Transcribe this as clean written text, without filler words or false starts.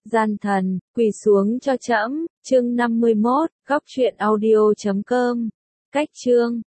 Gian thần, quỳ xuống cho trẫm, chương 51, góc truyện audio.com. Cách chương